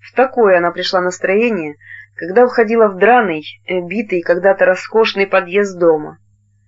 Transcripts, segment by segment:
В такое она пришла настроение, когда входила в драный, битый когда-то роскошный подъезд дома.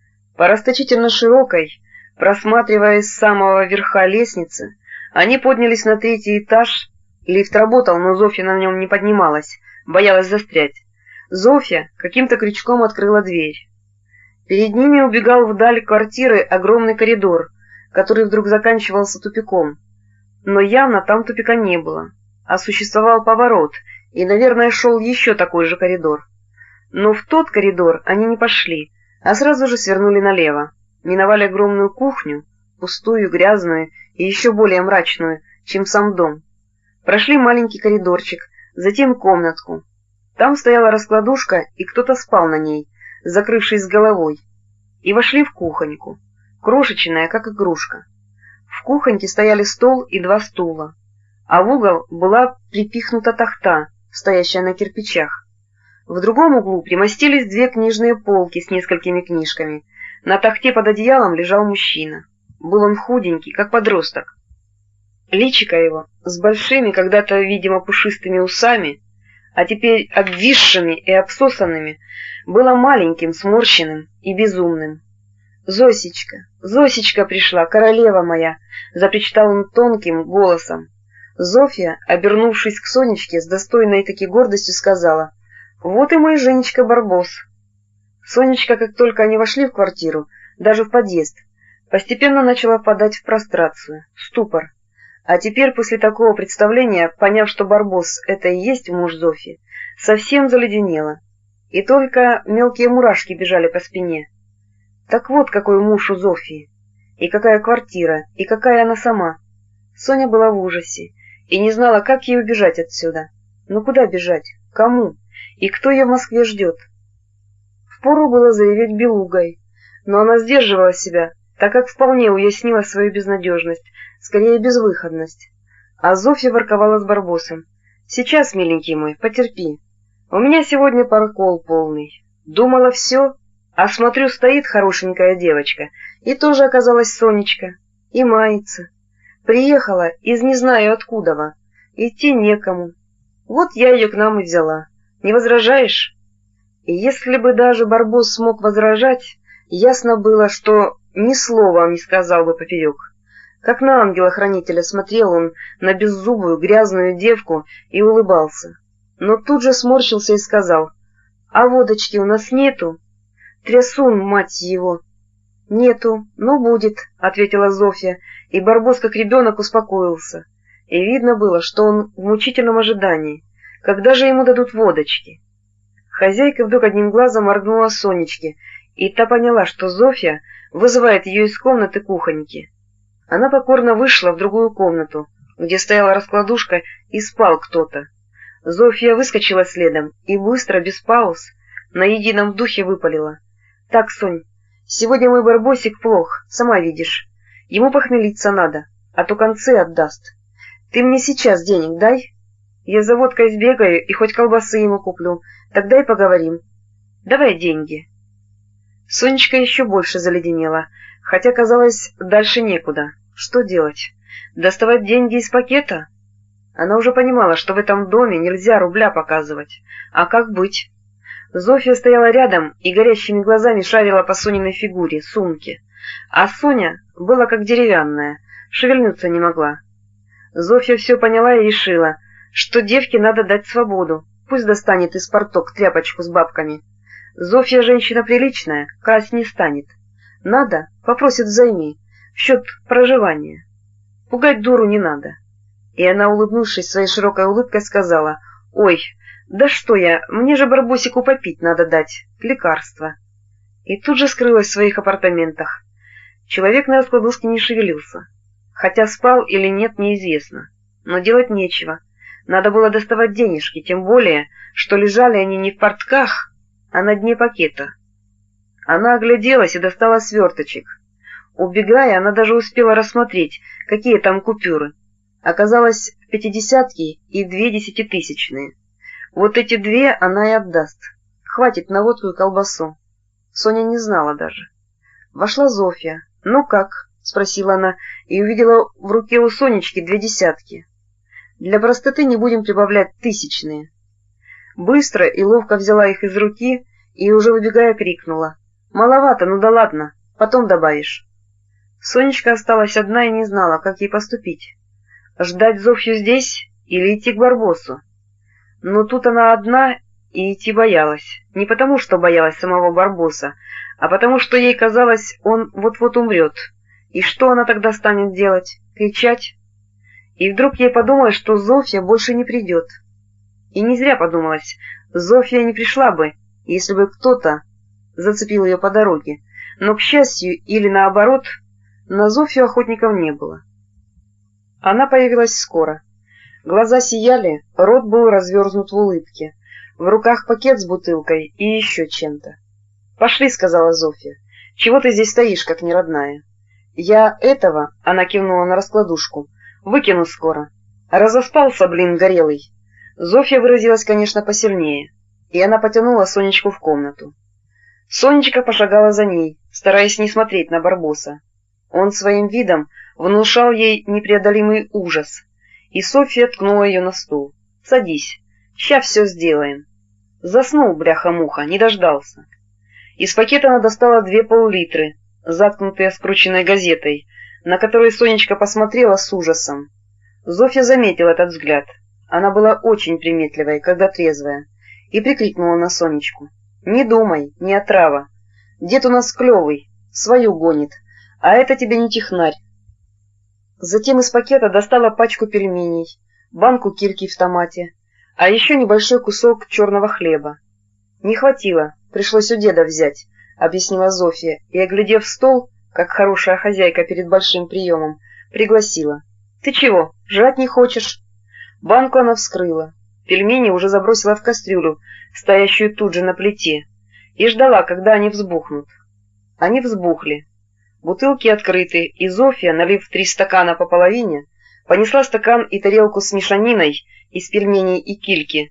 По расточительно широкой, просматривая с самого верха лестницы, они поднялись на 3-й этаж. Лифт работал, но Зофья на нем не поднималась, боялась застрять. Зофья каким-то крючком открыла дверь. Перед ними убегал вдаль квартиры огромный коридор, который вдруг заканчивался тупиком. Но явно там тупика не было, а существовал поворот, и, наверное, шел еще такой же коридор. Но в тот коридор они не пошли, а сразу же свернули налево, миновали огромную кухню, пустую, грязную и еще более мрачную, чем сам дом. Прошли маленький коридорчик, затем комнатку. Там стояла раскладушка, и кто-то спал на ней, закрывшись с головой. И вошли в кухоньку, крошечная, как игрушка. В кухоньке стояли стол и 2 стула, а в угол была припихнута тахта, стоящая на кирпичах. В другом углу примостились 2 книжные полки с несколькими книжками. На тахте под одеялом лежал мужчина. Был он худенький, как подросток. Личико его, с большими, когда-то, видимо, пушистыми усами, а теперь обвисшими и обсосанными, было маленьким, сморщенным и безумным. «Зосечка, Зосечка пришла, королева моя!» — запричитал он тонким голосом. Зофья, обернувшись к Сонечке, с достойной таки гордостью сказала: «Вот и мой Женечка-барбос». Сонечка, как только они вошли в квартиру, даже в подъезд, постепенно начала впадать в прострацию, ступор. А теперь, после такого представления, поняв, что барбос — это и есть муж Зофьи, совсем заледенела, и только мелкие мурашки бежали по спине. Так вот какой муж у Зофьи, и какая квартира, и какая она сама. Соня была в ужасе и не знала, как ей убежать отсюда. Но куда бежать? Кому? И кто ее в Москве ждет? Впору было зареветь белугой, но она сдерживала себя, так как вполне уяснила свою безнадежность, скорее безвыходность. А Зофья ворковала с барбосом: «Сейчас, миленький мой, потерпи. У меня сегодня прокол полный. Думала все, а смотрю, стоит хорошенькая девочка, и тоже оказалась Сонечка, и мается. Приехала из не знаю откуда, идти некому. Вот я ее к нам и взяла. Не возражаешь?» И если бы даже барбос смог возражать, ясно было, что ни слова не сказал бы поперек. Как на ангела-хранителя смотрел он на беззубую грязную девку и улыбался. Но тут же сморщился и сказал: «А водочки у нас нету?» «Трясун, мать его!» «Нету, но будет», — ответила Зофья, и барбос, как ребенок, успокоился. И видно было, что он в мучительном ожидании. Когда же ему дадут водочки? Хозяйка вдруг одним глазом моргнула Сонечке, и та поняла, что Зофья вызывает ее из комнаты кухоньки. Она покорно вышла в другую комнату, где стояла раскладушка, и спал кто-то. Зофья выскочила следом и быстро, без пауз, на едином духе выпалила: «Так, Сонь, сегодня мой барбосик плох, сама видишь. Ему похмелиться надо, а то концы отдаст. Ты мне сейчас денег дай. Я за водкой сбегаю и хоть колбасы ему куплю, тогда и поговорим. Давай деньги». Сонечка еще больше заледенела, хотя, казалось, дальше некуда. Что делать? Доставать деньги из пакета? Она уже понимала, что в этом доме нельзя рубля показывать. А как быть? Зофья стояла рядом и горящими глазами шарила по Сониной фигуре, сумке. А Соня была как деревянная, шевельнуться не могла. Зофья все поняла и решила, что девке надо дать свободу, пусть достанет из порток тряпочку с бабками. Зофья женщина приличная, красть не станет. Надо, попросит взаймы, в счет проживания. Пугать дуру не надо. И она, улыбнувшись своей широкой улыбкой, сказала: «Ой, да что я, мне же барбосику попить надо дать, лекарство». И тут же скрылась в своих апартаментах. Человек на раскладушке не шевелился. Хотя спал или нет, неизвестно. Но делать нечего. Надо было доставать денежки, тем более, что лежали они не в портках, а на дне пакета. Она огляделась и достала сверточек. Убегая, она даже успела рассмотреть, какие там купюры. Оказалось, 50-ки и 2 десятитысячные. Вот эти 2 она и отдаст. Хватит на водку и колбасу. Соня не знала даже. Вошла Зофья. «Ну как?» — спросила она, и увидела в руке у Сонечки 2 десятки. Для простоты не будем прибавлять тысячные. Быстро и ловко взяла их из руки и, уже выбегая, крикнула: «Маловато, ну да ладно, потом добавишь». Сонечка осталась одна и не знала, как ей поступить. Ждать Зофью здесь или идти к Барбосу? Но тут она одна и идти боялась. Не потому, что боялась самого Барбоса, а потому, что ей казалось, он вот-вот умрет. И что она тогда станет делать? Кричать? И вдруг ей подумалось, что Зофья больше не придет. И не зря подумалось, Зофья не пришла бы, если бы кто-то зацепил ее по дороге. Но, к счастью, или наоборот, на Зофью охотников не было. Она появилась скоро. Глаза сияли, рот был развернут в улыбке, в руках пакет с бутылкой и еще чем-то. «Пошли», — сказала Зофья. «Чего ты здесь стоишь, как неродная? Я этого», — она кивнула на раскладушку, — «выкину скоро. Разоспался, блин, горелый». Зофья выразилась, конечно, посильнее, и она потянула Сонечку в комнату. Сонечка пошагала за ней, стараясь не смотреть на Барбоса. Он своим видом внушал ей непреодолимый ужас, и Софья ткнула ее на стул. «Садись, ща все сделаем». Заснул, бляха-муха, не дождался. Из пакета она достала 2 пол-литры, заткнутые скрученной газетой, на которую Сонечка посмотрела с ужасом. Зофья заметила этот взгляд. Она была очень приметливая, когда трезвая, и прикрикнула на Сонечку: «Не думай, не отрава. Дед у нас клевый, свою гонит, а это тебе не технарь». Затем из пакета достала пачку пельменей, банку кильки в томате, а еще небольшой кусок черного хлеба. «Не хватило, пришлось у деда взять», — объяснила Зофья, и, оглядев стол, как хорошая хозяйка перед большим приемом, пригласила: «Ты чего, жрать не хочешь?» Банку она вскрыла, пельмени уже забросила в кастрюлю, стоящую тут же на плите, и ждала, когда они взбухнут. Они взбухли. Бутылки открыты, и Зофья, налив 3 стакана по половине, понесла стакан и тарелку с мешаниной из пельменей и кильки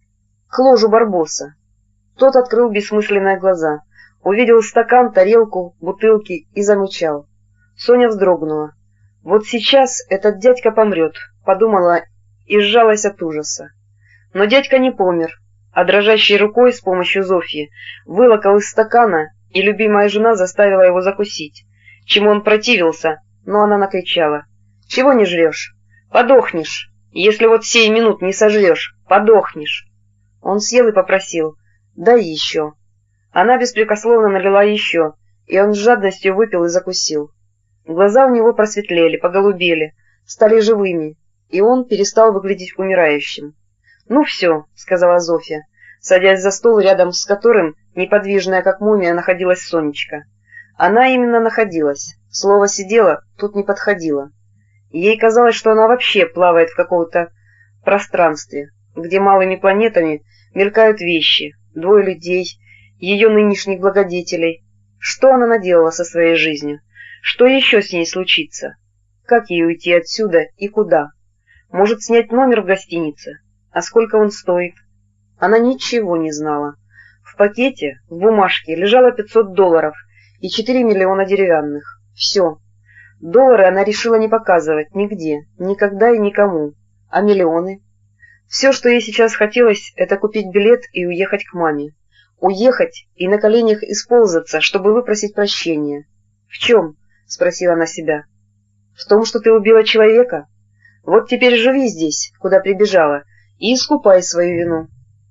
к ложу Барбоса. Тот открыл бессмысленные глаза, увидел стакан, тарелку, бутылки и замычал. Соня вздрогнула. «Вот сейчас этот дядька помрет», — подумала и сжалась от ужаса. Но дядька не помер, а дрожащей рукой с помощью Зофьи вылокал из стакана, и любимая жена заставила его закусить, чему он противился, но она накричала: «Чего не жрешь? Подохнешь! Если вот сей минут не сожрешь, подохнешь!» Он съел и попросил: «Дай еще». Она беспрекословно налила еще, и он с жадностью выпил и закусил. Глаза у него просветлели, поголубели, стали живыми, и он перестал выглядеть умирающим. «Ну все», — сказала Зофья, садясь за стол, рядом с которым, неподвижная как мумия, находилась Сонечка. Она именно находилась, слово «сидела» тут не подходило. Ей казалось, что она вообще плавает в каком-то пространстве, где малыми планетами мелькают вещи, 2 людей, ее нынешних благодетелей. Что она наделала со своей жизнью? Что еще с ней случится? Как ей уйти отсюда и куда? Может, снять номер в гостинице? А сколько он стоит? Она ничего не знала. В пакете, в бумажке, лежало $500 и 4 миллиона деревянных. Все. Доллары она решила не показывать нигде, никогда и никому. А миллионы? Все, что ей сейчас хотелось, это купить билет и уехать к маме. Уехать и на коленях исползаться, чтобы выпросить прощения. «В чем?» — спросила она себя. «В том, что ты убила человека? Вот теперь живи здесь, куда прибежала, и искупай свою вину».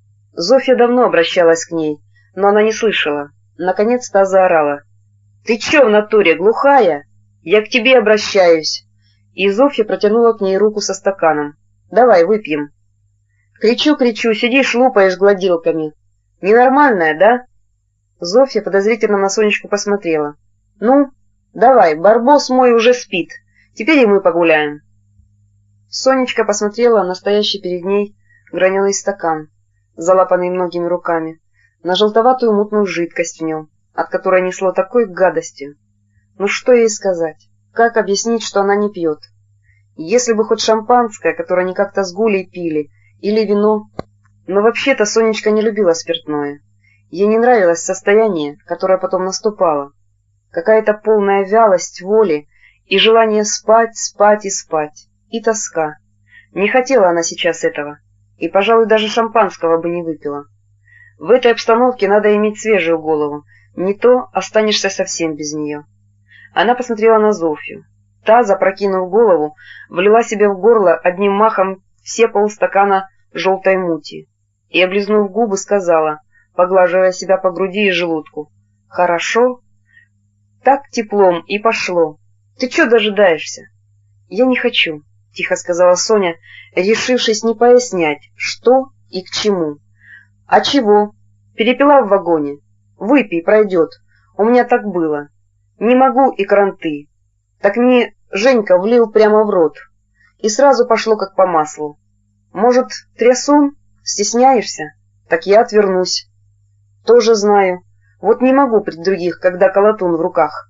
Зофья давно обращалась к ней, но она не слышала. Наконец та заорала: «Ты че в натуре, глухая? Я к тебе обращаюсь!» И Зофья протянула к ней руку со стаканом. «Давай, выпьем». «Кричу, сидишь, лупаешь гладилками. Ненормальная, да?» Зофья подозрительно на Сонечку посмотрела. «Ну, давай, Барбос мой уже спит. Теперь и мы погуляем». Сонечка посмотрела на стоящий перед ней граненый стакан, залапанный многими руками, на желтоватую мутную жидкость в нем, от которой несло такой гадостью. Ну что ей сказать? Как объяснить, что она не пьет? Если бы хоть шампанское, которое они как-то с Гулей пили, или вино. Но вообще-то Сонечка не любила спиртное. Ей не нравилось состояние, которое потом наступало. Какая-то полная вялость воли и желание спать, спать и спать. И тоска. Не хотела она сейчас этого, и, пожалуй, даже шампанского бы не выпила. В этой обстановке надо иметь свежую голову, не то останешься совсем без нее. Она посмотрела на Зофью. Та, запрокинув голову, влила себе в горло одним махом все полстакана желтой мути и, облизнув губы, сказала, поглаживая себя по груди и желудку: «Хорошо? Так теплом и пошло. Ты чего дожидаешься?» «Я не хочу», — тихо сказала Соня, решившись не пояснять, что и к чему. «А чего? Перепила в вагоне? Выпей, пройдет. У меня так было. Не могу и кранты. Так мне Женька влил прямо в рот. И сразу пошло как по маслу. Может, трясун? Стесняешься? Так я отвернусь. Тоже знаю. Вот не могу при других, когда колотун в руках».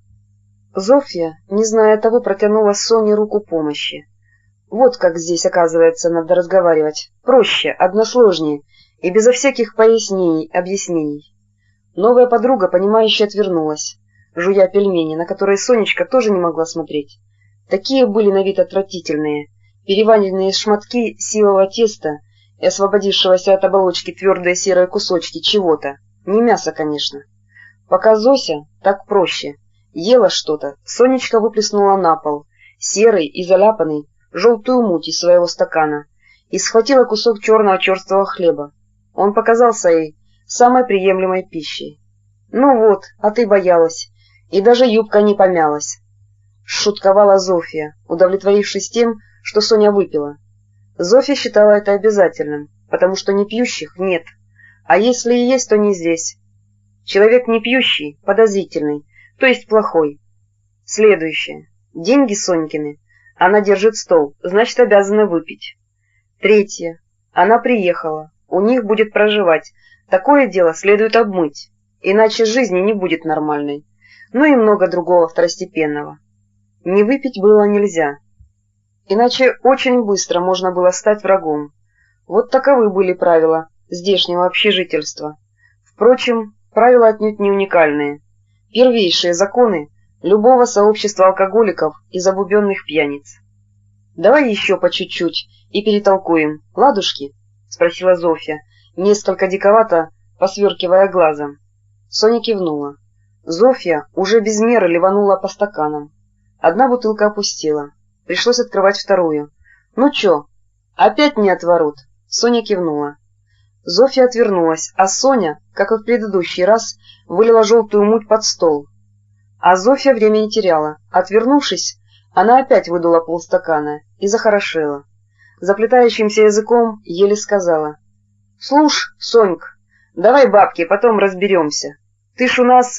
Зофья, не зная того, протянула Соне руку помощи. Вот как здесь, оказывается, надо разговаривать. Проще, односложнее и безо всяких пояснений, объяснений. Новая подруга, понимающе отвернулась, жуя пельмени, на которые Сонечка тоже не могла смотреть. Такие были на вид отвратительные, переваренные шматки силового теста и освободившегося от оболочки твердые серые кусочки чего-то. Не мясо, конечно. Пока Зося, так проще, ела что-то, Сонечка выплеснула на пол, серый и заляпанный, желтую муть из своего стакана и схватила кусок черного черствого хлеба. Он показался ей самой приемлемой пищей. «Ну вот, а ты боялась, и даже юбка не помялась», — шутковала Зофья, удовлетворившись тем, что Соня выпила. Зофья считала это обязательным, потому что не пьющих нет, а если и есть, то не здесь. Человек не пьющий, подозрительный, то есть плохой. Следующее. Деньги Сонькины. Она держит стол, значит, обязана выпить. Третье. Она приехала, у них будет проживать. Такое дело следует обмыть, иначе жизни не будет нормальной. Ну и много другого второстепенного. Не выпить было нельзя. Иначе очень быстро можно было стать врагом. Вот таковы были правила здешнего общежительства. Впрочем, правила отнюдь не уникальные. Первейшие законы любого сообщества алкоголиков и забубенных пьяниц. «Давай еще по чуть-чуть и перетолкуем, ладушки?» — спросила Зофья, несколько диковато посверкивая глазом. Соня кивнула. Зофья уже без меры ливанула по стаканам. Одна бутылка опустела. Пришлось открывать вторую. «Ну чё, опять не отворот?» Соня кивнула. Зофья отвернулась, а Соня, как и в предыдущий раз, вылила желтую муть под стол. А Зофья время не теряла. Отвернувшись, она опять выдула полстакана и захорошела. Заплетающимся языком еле сказала: «Слушь, Соньк, давай бабки, потом разберемся. Ты ж у нас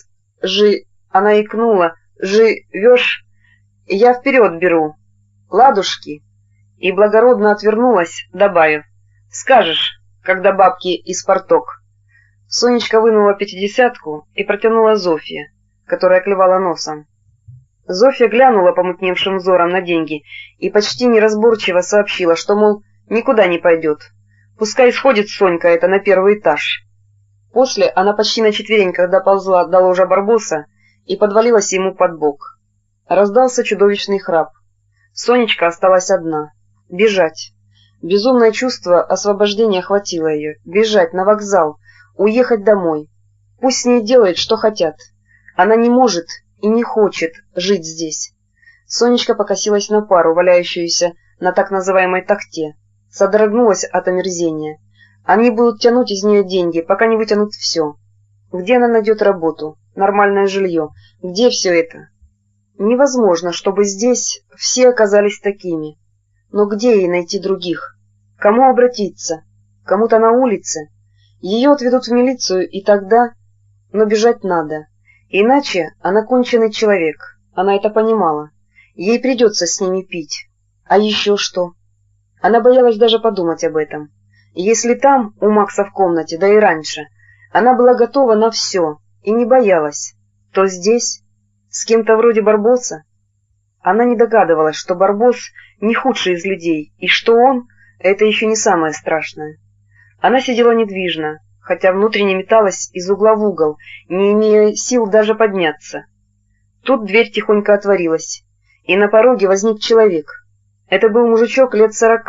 она икнула, живешь, я вперед беру. Ладушки». И благородно отвернулась, добавив: «Скажешь, когда бабки из порток». Сонечка вынула пятидесятку и протянула Зофье, которая клевала носом. Зофья глянула помутневшим взором на деньги и почти неразборчиво сообщила, что, мол, никуда не пойдет. Пускай сходит Сонька это на первый этаж. После она почти на четвереньках доползла до ложа Барбоса и подвалилась ему под бок. Раздался чудовищный храп. Сонечка осталась одна. Бежать. Безумное чувство освобождения охватило ее. Бежать на вокзал, уехать домой. Пусть с ней делают, что хотят. Она не может и не хочет жить здесь. Сонечка покосилась на пару, валяющуюся на так называемой тахте. Содрогнулась от омерзения. Они будут тянуть из нее деньги, пока не вытянут все. Где она найдет работу, нормальное жилье? Где все это? Невозможно, чтобы здесь все оказались такими. Но где ей найти других? Кому обратиться? Кому-то на улице? Ее отведут в милицию, и тогда... Но бежать надо. Иначе она конченый человек. Она это понимала. Ей придется с ними пить. А еще что? Она боялась даже подумать об этом. Если там, у Макса в комнате, да и раньше, она была готова на все и не боялась, то здесь, с кем-то вроде Барбоса... Она не догадывалась, что Барбос не худший из людей, и что он — это еще не самое страшное. Она сидела недвижно, хотя внутренне металась из угла в угол, не имея сил даже подняться. Тут дверь тихонько отворилась, и на пороге возник человек. Это был мужичок лет 40,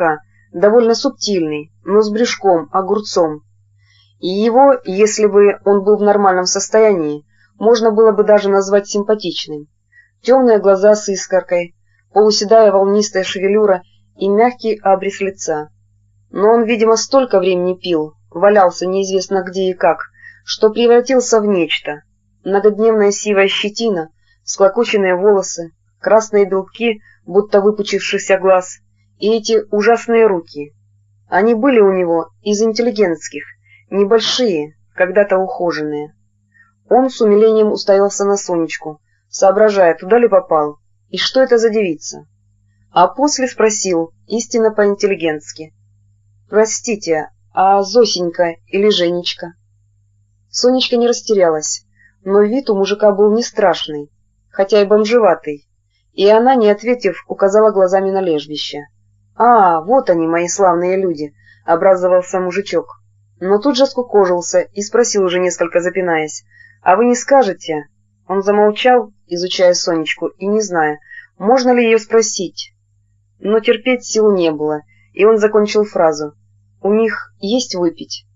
довольно субтильный, но с брюшком, огурцом. И его, если бы он был в нормальном состоянии, можно было бы даже назвать симпатичным. Темные глаза с искоркой, полуседая волнистая шевелюра и мягкий абрис лица. Но он, видимо, столько времени пил, валялся неизвестно где и как, что превратился в нечто. Многодневная сивая щетина, склокоченные волосы, красные белки, будто выпучившихся глаз, и эти ужасные руки. Они были у него из интеллигентских, небольшие, когда-то ухоженные. Он с умилением уставился на Сонечку, соображая, туда ли попал, и что это за девица. А после спросил, истинно по-интеллигентски: «Простите, а Зосенька или Женечка?» Сонечка не растерялась, но вид у мужика был не страшный, хотя и бомжеватый, и она, не ответив, указала глазами на лежбище. «А, вот они, мои славные люди», — обрадовался мужичок, но тут же скукожился и спросил, уже несколько запинаясь: «А вы не скажете?» Он замолчал, изучая Сонечку и не зная, можно ли ее спросить. Но терпеть сил не было, и он закончил фразу: «У них есть выпить?»